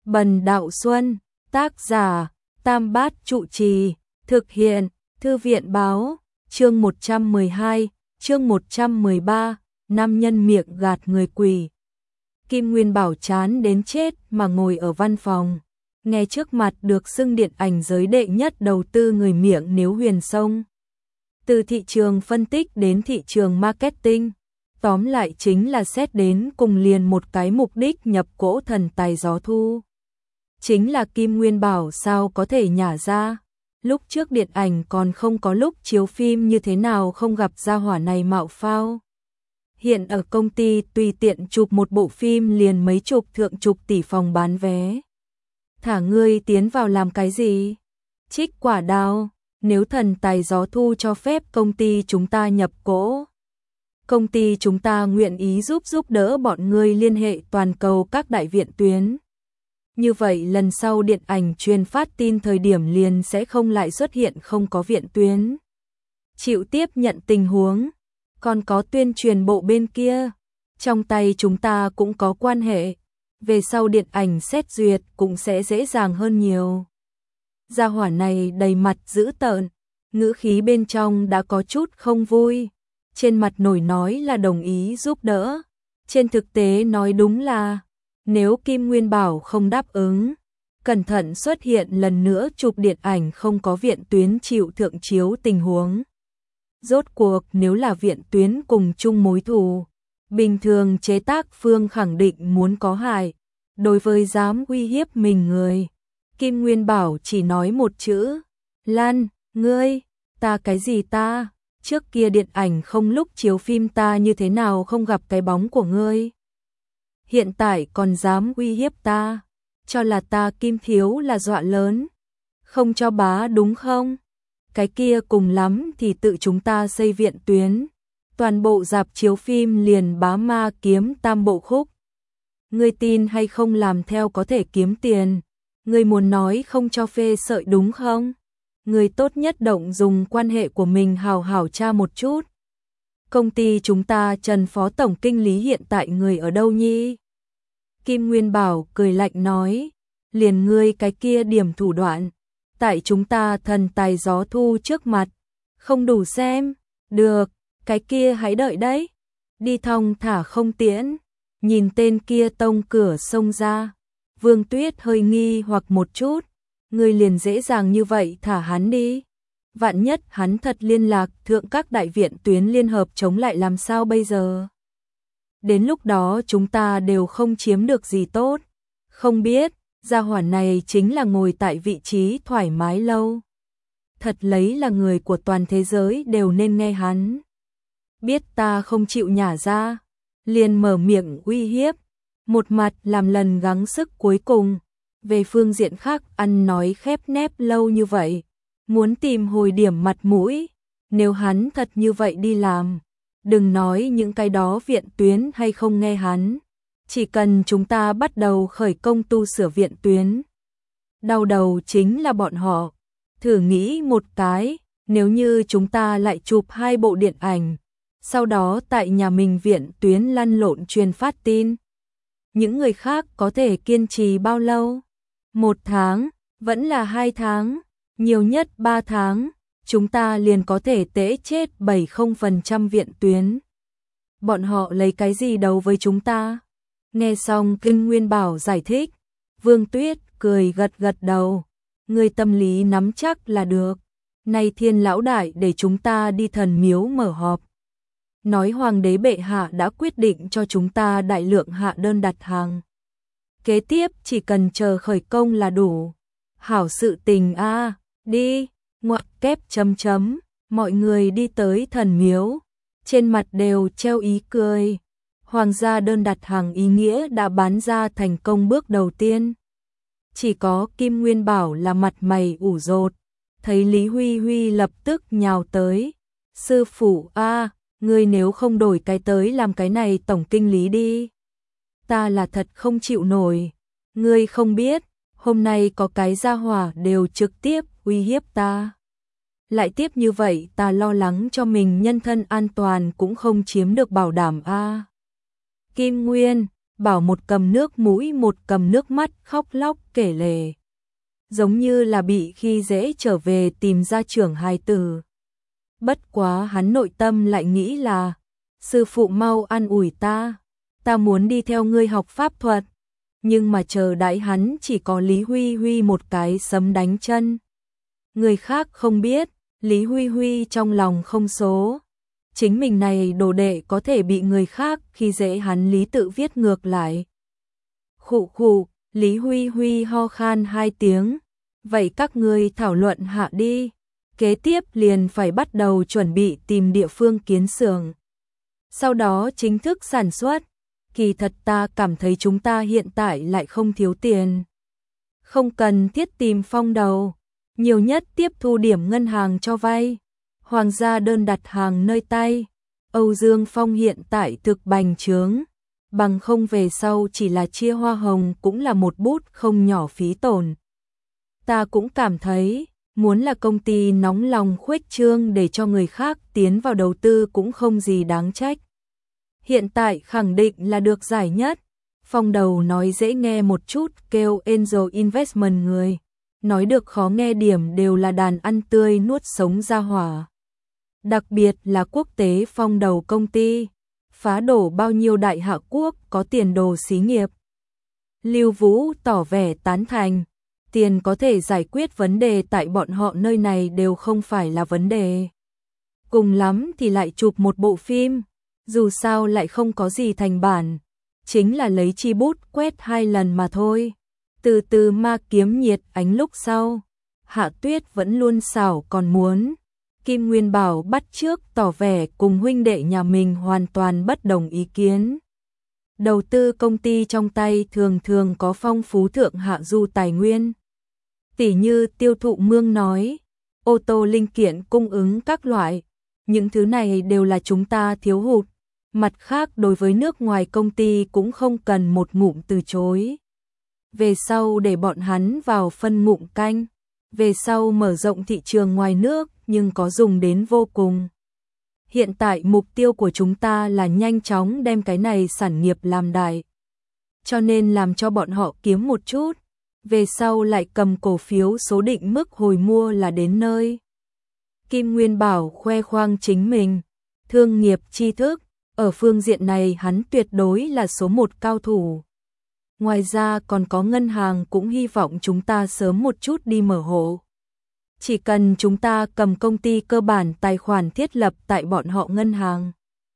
Bần Đạo Xuân, tác giả, Tam Bát Trụ Trì, thực hiện, Thư viện báo, chương 112, chương 113, nam nhân miệng gạt người quỷ. Kim Nguyên Bảo chán đến chết mà ngồi ở văn phòng, nghe trước mặt được xưng điện ảnh giới đệ nhất đầu tư người miệng nếu huyền sông. Từ thị trường phân tích đến thị trường marketing, tóm lại chính là xét đến cùng liền một cái mục đích nhập cỗ thần tài gió thu. Chính là Kim Nguyên Bảo sao có thể nhả ra, lúc trước điện ảnh còn không có lúc chiếu phim như thế nào không gặp gia hỏa này mạo phao. Hiện ở công ty tùy tiện chụp một bộ phim liền mấy chục thượng chục tỷ phòng bán vé. Thả ngươi tiến vào làm cái gì? Trích quả đào, nếu thần tài gió thu cho phép công ty chúng ta nhập cỗ. Công ty chúng ta nguyện ý giúp đỡ bọn ngươi liên hệ toàn cầu các đại viện tuyến. Như vậy lần sau điện ảnh truyền phát tin thời điểm liền sẽ không lại xuất hiện không có viện tuyến. Chịu tiếp nhận tình huống, còn có tuyên truyền bộ bên kia, trong tay chúng ta cũng có quan hệ, về sau điện ảnh xét duyệt cũng sẽ dễ dàng hơn nhiều. Gia hỏa này đầy mặt dữ tợn, ngữ khí bên trong đã có chút không vui, trên mặt nổi nói là đồng ý giúp đỡ, trên thực tế nói đúng là nếu Kim Nguyên Bảo không đáp ứng, cẩn thận xuất hiện lần nữa chụp điện ảnh không có viện tuyến chịu thượng chiếu tình huống. Rốt cuộc nếu là viện tuyến cùng chung mối thù, bình thường chế tác phương khẳng định muốn có hại. Đối với dám uy hiếp mình người, Kim Nguyên Bảo chỉ nói một chữ, Lan, ngươi, ta cái gì ta, trước kia điện ảnh không lúc chiếu phim ta như thế nào không gặp cái bóng của ngươi. Hiện tại còn dám uy hiếp ta, cho là ta Kim Thiếu là dọa lớn, không cho bá đúng không? Cái kia cùng lắm thì tự chúng ta xây viện tuyến, toàn bộ rạp chiếu phim liền bá ma kiếm tam bộ khúc. Ngươi tin hay không làm theo có thể kiếm tiền, ngươi muốn nói không cho phê sợi đúng không? Ngươi tốt nhất động dùng quan hệ của mình hào hảo tra một chút. Công ty chúng ta Trần Phó Tổng Kinh lý hiện tại người ở đâu nhi? Kim Nguyên Bảo cười lạnh nói, liền ngươi cái kia điểm thủ đoạn, tại chúng ta thần tài gió thu trước mặt, không đủ xem, được, cái kia hãy đợi đấy, đi thong thả không tiễn, nhìn tên kia tông cửa xông ra, Vương Tuyết hơi nghi hoặc một chút, ngươi liền dễ dàng như vậy thả hắn đi, vạn nhất hắn thật liên lạc thượng các đại viện tuyến liên hợp chống lại làm sao bây giờ? Đến lúc đó chúng ta đều không chiếm được gì tốt, không biết. Gia hỏa này chính là ngồi tại vị trí thoải mái lâu. Thật lấy là người của toàn thế giới đều nên nghe hắn. Biết ta không chịu nhả ra, liền mở miệng uy hiếp, một mặt làm lần gắng sức cuối cùng. Về phương diện khác ăn nói khép nép lâu như vậy, muốn tìm hồi điểm mặt mũi, nếu hắn thật như vậy đi làm, đừng nói những cái đó viện tuyến hay không nghe hắn. Chỉ cần chúng ta bắt đầu khởi công tu sửa viện tuyến, đau đầu chính là bọn họ. Thử nghĩ một cái, nếu như chúng ta lại chụp 2 bộ điện ảnh, sau đó tại nhà mình viện tuyến lăn lộn truyền phát tin, những người khác có thể kiên trì bao lâu? 1 tháng, vẫn là 2 tháng, nhiều nhất 3 tháng, chúng ta liền có thể tễ chết 70% viện tuyến. Bọn họ lấy cái gì đấu với chúng ta? Nghe xong Kim Nguyên Bảo giải thích, Vương Tuyết cười gật đầu, người tâm lý nắm chắc là được. Nay Thiên lão đại để chúng ta đi thần miếu mở họp. Nói hoàng đế bệ hạ đã quyết định cho chúng ta đại lượng hạ đơn đặt hàng. Kế tiếp chỉ cần chờ khởi công là đủ. Hảo sự tình a, đi, ngoặc kép chấm, mọi người đi tới thần miếu, trên mặt đều treo ý cười. Hoàng gia đơn đặt hàng ý nghĩa đã bán ra thành công bước đầu tiên. Chỉ có Kim Nguyên Bảo là mặt mày ủ rột, thấy Lý Huy Huy lập tức nhào tới. Sư phụ a, ngươi nếu không đổi cái tới làm cái này tổng kinh lý đi. Ta là thật không chịu nổi, ngươi không biết, hôm nay có cái gia hỏa đều trực tiếp uy hiếp ta. Lại tiếp như vậy ta lo lắng cho mình nhân thân an toàn cũng không chiếm được bảo đảm a. Kim Nguyên, bảo một cầm nước mũi một cầm nước mắt khóc lóc kể lể. Giống như là bị khi dễ trở về tìm gia trưởng hài tử. Bất quá hắn nội tâm lại nghĩ là, sư phụ mau an ủi ta muốn đi theo ngươi học pháp thuật. Nhưng mà chờ đãi hắn chỉ có Lý Huy Huy một cái sấm đánh chân. Người khác không biết, Lý Huy Huy trong lòng không số. Chính mình này đồ đệ có thể bị người khác khi dễ hắn Lý tự viết ngược lại. Khụ khụ, Lý Huy Huy ho khan 2 tiếng. Vậy các ngươi thảo luận hạ đi. Kế tiếp liền phải bắt đầu chuẩn bị tìm địa phương kiến xưởng. Sau đó chính thức sản xuất. Kỳ thật ta cảm thấy chúng ta hiện tại lại không thiếu tiền. Không cần thiết tìm Phong Đầu. Nhiều nhất tiếp thu điểm ngân hàng cho vay. Hoàng gia đơn đặt hàng nơi tay. Âu Dương Phong hiện tại thực bành trướng. Bằng không về sau chỉ là chia hoa hồng cũng là một bút không nhỏ phí tổn. Ta cũng cảm thấy, muốn là công ty nóng lòng khuếch trương để cho người khác tiến vào đầu tư cũng không gì đáng trách. Hiện tại khẳng định là được giải nhất. Phong Đầu nói dễ nghe một chút kêu Angel Investment người. Nói được khó nghe điểm đều là đàn ăn tươi nuốt sống ra hỏa. Đặc biệt là quốc tế Phong Đầu công ty. Phá đổ bao nhiêu đại hạ quốc có tiền đồ xí nghiệp. Lưu Vũ tỏ vẻ tán thành. Tiền có thể giải quyết vấn đề tại bọn họ nơi này đều không phải là vấn đề. Cùng lắm thì lại chụp một bộ phim. Dù sao lại không có gì thành bản. Chính là lấy chi bút quét 2 lần mà thôi. Từ từ ma kiếm nhiệt ánh lúc sau. Hạ Tuyết vẫn luôn xảo còn muốn. Kim Nguyên Bảo bắt trước tỏ vẻ cùng huynh đệ nhà mình hoàn toàn bất đồng ý kiến. Đầu tư công ty trong tay thường thường có phong phú thượng hạ du tài nguyên. Tỉ như tiêu thụ mương nói, ô tô linh kiện cung ứng các loại. Những thứ này đều là chúng ta thiếu hụt. Mặt khác đối với nước ngoài công ty cũng không cần một ngụm từ chối. Về sau để bọn hắn vào phân ngụm canh. Về sau mở rộng thị trường ngoài nước nhưng có dùng đến vô cùng. Hiện tại mục tiêu của chúng ta là nhanh chóng đem cái này sản nghiệp làm đại. Cho nên làm cho bọn họ kiếm một chút. Về sau lại cầm cổ phiếu số định mức hồi mua là đến nơi. Kim Nguyên Bảo khoe khoang chính mình. Thương nghiệp tri thức. Ở phương diện này hắn tuyệt đối là số 1 cao thủ. Ngoài ra còn có ngân hàng cũng hy vọng chúng ta sớm một chút đi mở hộ. Chỉ cần chúng ta cầm công ty cơ bản tài khoản thiết lập tại bọn họ ngân hàng.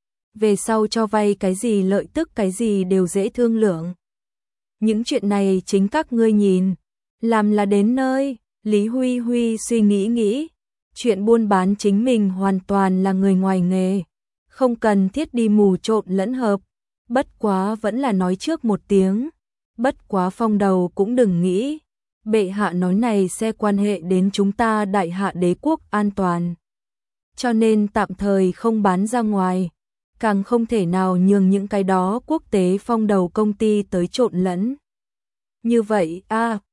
Về sau cho vay cái gì lợi tức cái gì đều dễ thương lượng. Những chuyện này chính các ngươi nhìn. Làm là đến nơi. Lý Huy Huy suy nghĩ. Chuyện buôn bán chính mình hoàn toàn là người ngoài nghề. Không cần thiết đi mù trộn lẫn hợp. Bất quá vẫn là nói trước một tiếng. Bất quá Phong Đầu cũng đừng nghĩ. Bệ hạ nói này sẽ quan hệ đến chúng ta đại hạ đế quốc an toàn. Cho nên tạm thời không bán ra ngoài. Càng không thể nào nhường những cái đó quốc tế Phong Đầu công ty tới trộn lẫn. Như vậy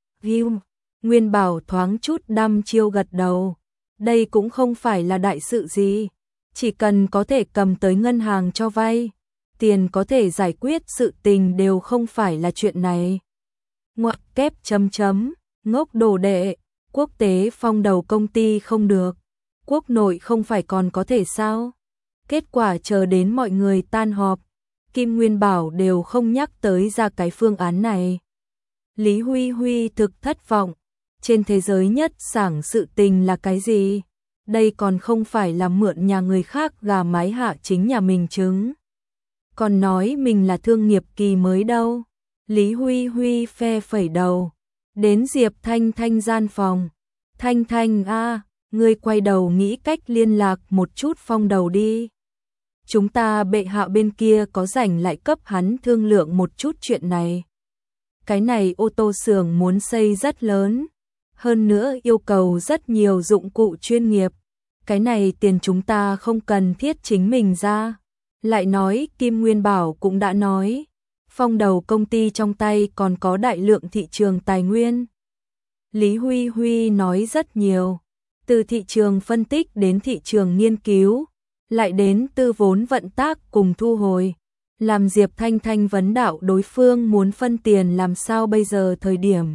Nguyên Bảo thoáng chút đăm chiêu gật đầu. Đây cũng không phải là đại sự gì. Chỉ cần có thể cầm tới ngân hàng cho vay. Tiền có thể giải quyết sự tình đều không phải là chuyện này. Ngoặc kép ngốc đồ đệ. Quốc tế Phong Đầu công ty không được. Quốc nội không phải còn có thể sao? Kết quả chờ đến mọi người tan họp. Kim Nguyên Bảo đều không nhắc tới ra cái phương án này. Lý Huy Huy thực thất vọng. Trên thế giới nhất sảng sự tình là cái gì? Đây còn không phải là mượn nhà người khác gà mái hạ chính nhà mình trứng. Còn nói mình là thương nghiệp kỳ mới đâu. Lý Huy Huy phe phẩy đầu. Đến Diệp Thanh Thanh gian phòng. Thanh Thanh ngươi quay đầu nghĩ cách liên lạc một chút Phong Đầu đi. Chúng ta bệ hạ bên kia có rảnh lại cấp hắn thương lượng một chút chuyện này. Cái này ô tô xưởng muốn xây rất lớn. Hơn nữa yêu cầu rất nhiều dụng cụ chuyên nghiệp. Cái này tiền chúng ta không cần thiết chính mình ra. Lại nói Kim Nguyên Bảo cũng đã nói. Phong Đầu công ty trong tay còn có đại lượng thị trường tài nguyên. Lý Huy Huy nói rất nhiều. Từ thị trường phân tích đến thị trường nghiên cứu. Lại đến tư vốn vận tác cùng thu hồi. làm Diệp Thanh Thanh vấn đạo đối phương muốn phân tiền làm sao bây giờ thời điểm.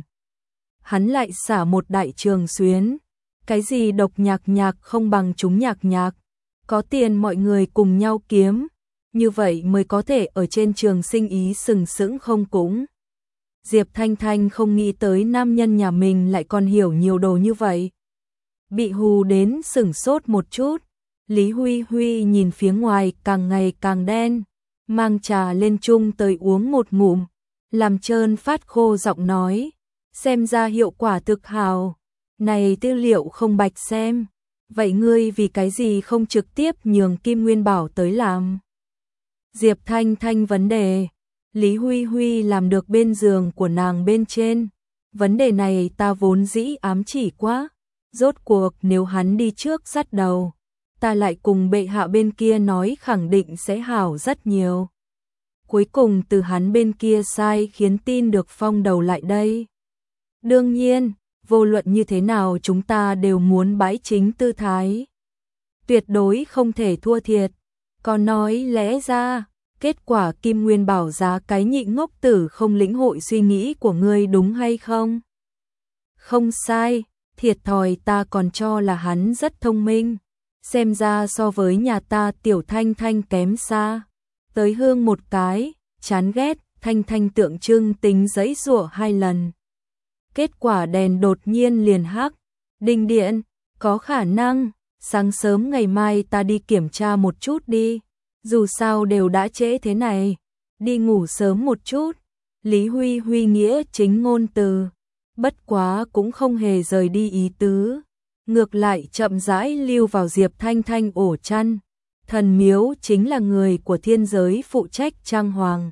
Hắn lại xả một đại trường xuyến, cái gì độc nhạc nhạc không bằng chúng nhạc nhạc, có tiền mọi người cùng nhau kiếm, như vậy mới có thể ở trên trường sinh ý sừng sững không cũng. Diệp Thanh Thanh không nghĩ tới nam nhân nhà mình lại còn hiểu nhiều đồ như vậy. Bị hù đến sửng sốt một chút, Lý Huy Huy nhìn phía ngoài càng ngày càng đen, mang trà lên chung tới uống một ngụm, làm trơn phát khô giọng nói, xem ra hiệu quả thực hào, này tư liệu không bạch xem, vậy ngươi vì cái gì không trực tiếp nhường Kim Nguyên Bảo tới làm? Diệp Thanh Thanh vấn đề, Lý Huy Huy làm được bên giường của nàng bên trên, vấn đề này ta vốn dĩ ám chỉ quá, rốt cuộc nếu hắn đi trước dắt đầu, ta lại cùng bệ hạ bên kia nói khẳng định sẽ hảo rất nhiều. Cuối cùng từ hắn bên kia sai khiến tin được phong đầu lại đây. Đương nhiên, vô luận như thế nào chúng ta đều muốn bãi chính tư thái. Tuyệt đối không thể thua thiệt. Còn nói lẽ ra, kết quả Kim Nguyên Bảo giá cái nhị ngốc tử không lĩnh hội suy nghĩ của ngươi đúng hay không? Không sai, thiệt thòi ta còn cho là hắn rất thông minh. Xem ra so với nhà ta Tiểu Thanh Thanh kém xa. Tới hương một cái, chán ghét, Thanh Thanh tượng trưng tính giãy giụa 2 lần. Kết quả đèn đột nhiên liền hắc, đình điện, có khả năng, sáng sớm ngày mai ta đi kiểm tra một chút đi, dù sao đều đã trễ thế này, đi ngủ sớm một chút. Lý Huy Huy nghĩa chính ngôn từ, bất quá cũng không hề rời đi ý tứ, ngược lại chậm rãi lưu vào Diệp Thanh Thanh ổ chăn. Thần miếu chính là người của thiên giới phụ trách trang hoàng.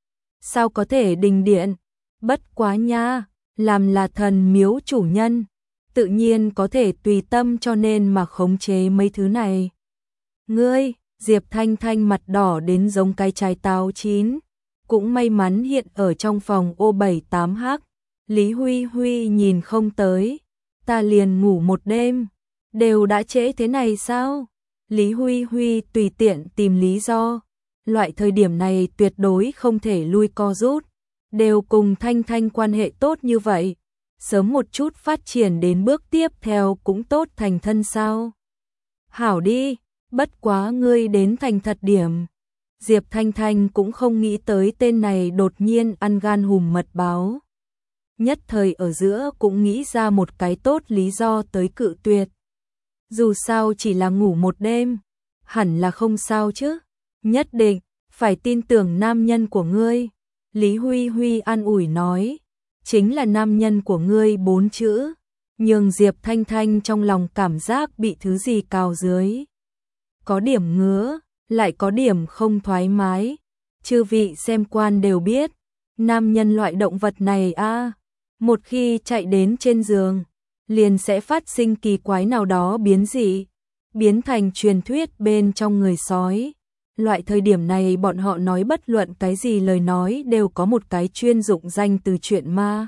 Sao có thể đình điện? Bất quá nha, làm là thần miếu chủ nhân, tự nhiên có thể tùy tâm cho nên mà khống chế mấy thứ này. Ngươi, Diệp Thanh Thanh mặt đỏ đến giống cái trái táo chín, cũng may mắn hiện ở trong phòng O78H. Lý Huy Huy nhìn không tới, ta liền ngủ một đêm, đều đã trễ thế này sao? Lý Huy Huy tùy tiện tìm lý do, loại thời điểm này tuyệt đối không thể lui co rút, đều cùng Thanh Thanh quan hệ tốt như vậy, sớm một chút phát triển đến bước tiếp theo cũng tốt thành thân sao. Hảo đi, bất quá ngươi đến thành thật điểm. Diệp Thanh Thanh cũng không nghĩ tới tên này đột nhiên ăn gan hùm mật báo. Nhất thời ở giữa cũng nghĩ ra một cái tốt lý do tới cự tuyệt. Dù sao chỉ là ngủ một đêm, hẳn là không sao chứ. Nhất định, phải tin tưởng nam nhân của ngươi. Lý Huy Huy an ủi nói, chính là nam nhân của ngươi 4 chữ. Nhưng Diệp Thanh Thanh trong lòng cảm giác bị thứ gì cào dưới. Có điểm ngứa, lại có điểm không thoải mái. Chư vị xem quan đều biết, nam nhân loại động vật này một khi chạy đến trên giường, liền sẽ phát sinh kỳ quái nào đó biến dị, biến thành truyền thuyết bên trong người sói. Loại thời điểm này bọn họ nói bất luận cái gì lời nói đều có một cái chuyên dụng danh từ chuyện ma.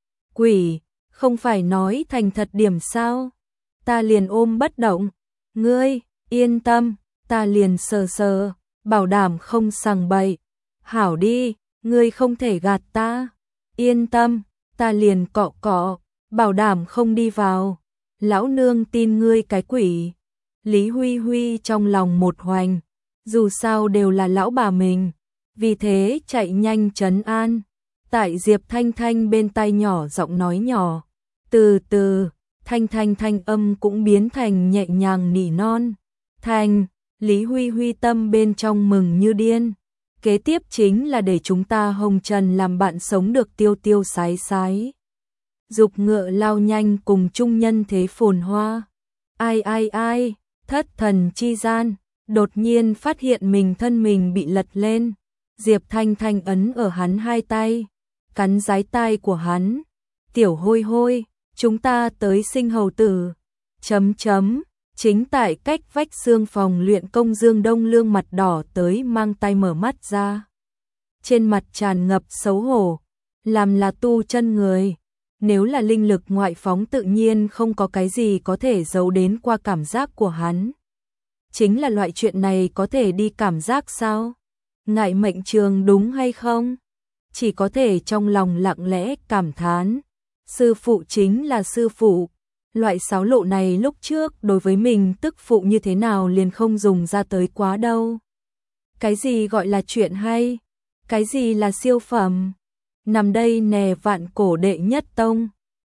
Quỷ, không phải nói thành thật điểm sao? Ta liền ôm bất động. Ngươi, yên tâm, ta liền sờ sờ, bảo đảm không sằng bậy. Hảo đi, ngươi không thể gạt ta. Yên tâm, ta liền cọ cọ, bảo đảm không đi vào. Lão nương tin ngươi cái quỷ. Lý Huy Huy trong lòng một hoành, dù sao đều là lão bà mình, vì thế chạy nhanh trấn an. Tại Diệp Thanh Thanh bên tai nhỏ giọng nói nhỏ, từ từ, Thanh Thanh thanh âm cũng biến thành nhẹ nhàng nỉ non. Thanh, Lý Huy Huy tâm bên trong mừng như điên. Kế tiếp chính là để chúng ta hồng trần làm bạn sống được tiêu tiêu sái sái. Dục ngựa lao nhanh cùng chung nhân thế phồn hoa. Ai ai ai, thất thần chi gian, đột nhiên phát hiện thân mình bị lật lên. Diệp Thanh Thanh ấn ở hắn hai tay, cắn dái tai của hắn. Tiểu hôi hôi, chúng ta tới sinh hầu tử. Chính tại cách vách xương phòng luyện công Dương Đông Lương mặt đỏ tới mang tay mở mắt ra. Trên mặt tràn ngập xấu hổ, làm là tu chân người. Nếu là linh lực ngoại phóng tự nhiên không có cái gì có thể giấu đến qua cảm giác của hắn. Chính là loại chuyện này có thể đi cảm giác sao? ngại mệnh trường đúng hay không? Chỉ có thể trong lòng lặng lẽ cảm thán. Sư phụ chính là sư phụ. Loại xáo lộ này lúc trước đối với mình tức phụ như thế nào liền không dùng ra tới quá đâu. Cái gì gọi là chuyện hay? Cái gì là siêu phẩm? Nằm đây nè vạn cổ đệ nhất tông.